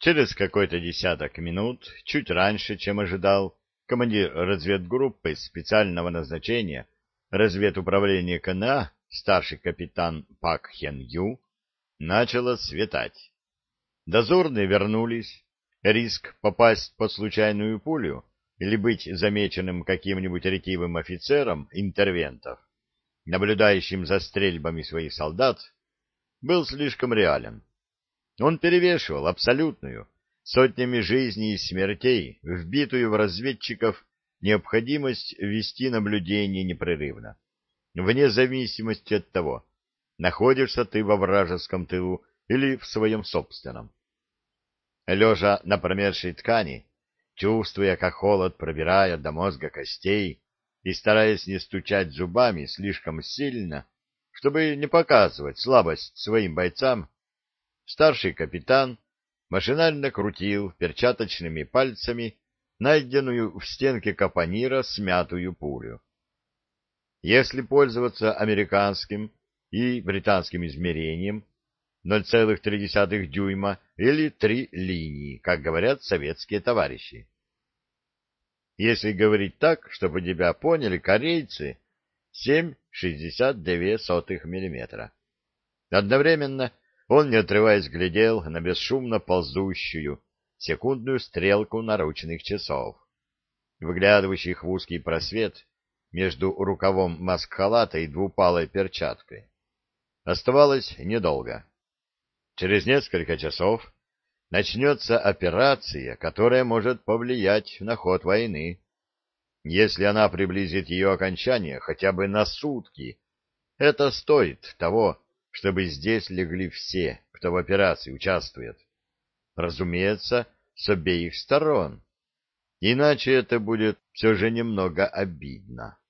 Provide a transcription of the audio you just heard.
Через какой-то десяток минут, чуть раньше, чем ожидал, командир разведгруппы специального назначения разведуправления КНА, старший капитан Пак Хен Ю, начало светать. Дозорные вернулись. Риск попасть под случайную пулю или быть замеченным каким-нибудь ретивым офицером интервентов, наблюдающим за стрельбами своих солдат, был слишком реален. Он перевешивал абсолютную, сотнями жизней и смертей, вбитую в разведчиков необходимость вести наблюдение непрерывно, вне зависимости от того, находишься ты во вражеском тылу или в своем собственном. Лежа на промерзшей ткани, чувствуя, как холод пробирает до мозга костей, и стараясь не стучать зубами слишком сильно, чтобы не показывать слабость своим бойцам, старший капитан машинально крутил перчаточными пальцами найденную в стенке капонира смятую пулю. Если пользоваться американским и британским измерением, 0,3 дюйма или 3 линии, как говорят советские товарищи. Если говорить так, чтобы тебя поняли корейцы, 7,62 миллиметра. Одновременно он, не отрываясь, глядел на бесшумно ползущую секундную стрелку наручных часов, выглядывающих в узкий просвет между рукавом маскхалата и двупалой перчаткой. Оставалось недолго. Через несколько часов начнется операция, которая может повлиять на ход войны. Если она приблизит ее окончание хотя бы на сутки, это стоит того, чтобы здесь легли все, кто в операции участвует. Разумеется, с обеих сторон. Иначе это будет все же немного обидно.